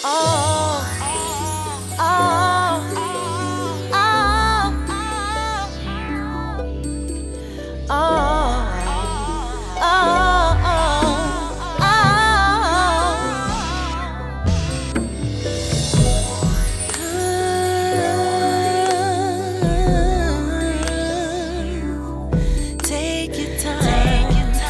Oh, oh, oh, take your time.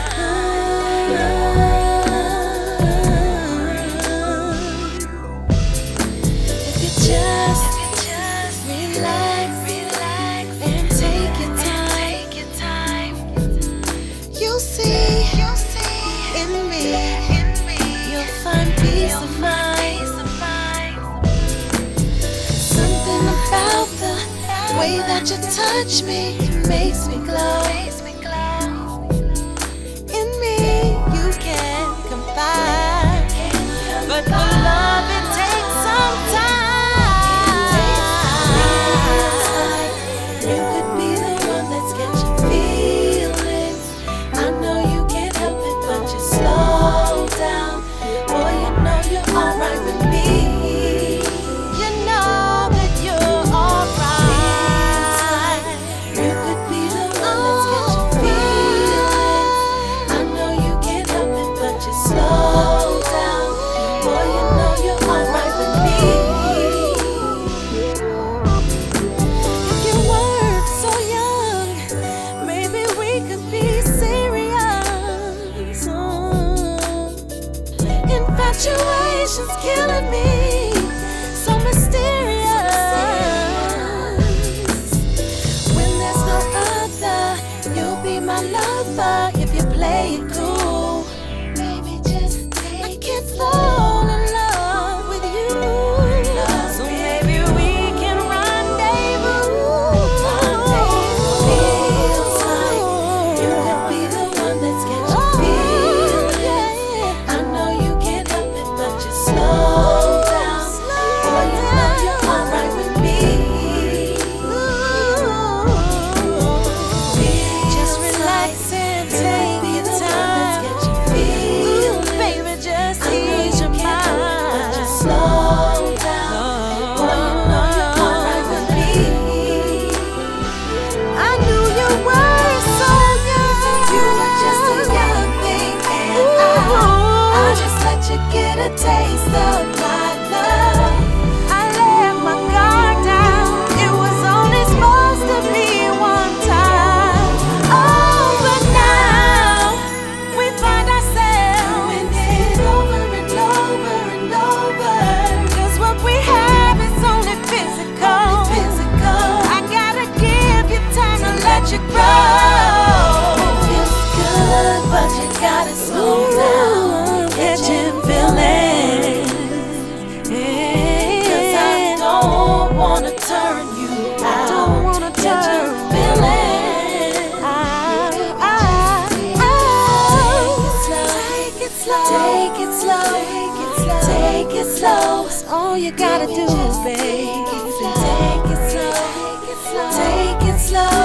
If you just relax and take your time, you'll see in me, you'll find peace of mind. Something about the way that you touch me makes me glow. In me, you can confide, but for love it takes some time. You could be the one that's catching feelings. I know you can't help it, but just slow down. Boy, you know you're alright with me. You know that you're alright. You could be the one that's catching feelings. I know you can't help it, but just slow down. Boy, you know you're alright with me. If you weren't so young, maybe we could be serious. Infatuation's killing me, so mysterious. When there's no other, you'll be my lover if you play it cool. Baby, just take I can't fall in love with you. So maybe we can rendezvous. Feels like you could be the one that's catching feelings. I know you can't help it, but just slow down. Boy, you know you're alright with me. Just relax and take your time. Baby, just ease your mind. Just slow down. Boy, you know you're alright with me. I knew you were so young. You were just a young thing, and I just let you get a taste of my love. I let my guard down. It was only supposed to be one time. Oh, but now we find ourselves doing it over and over and over. 'Cause what we have is only physical. I gotta give you time to let you grow. It feels good, but you gotta slow down. Catching feelings. 'Cause I don't wanna turn you out. Catching feelings. Take it slow. Take it slow. Take it slow. That's all you gotta do, babe. Take it slow. Take it slow.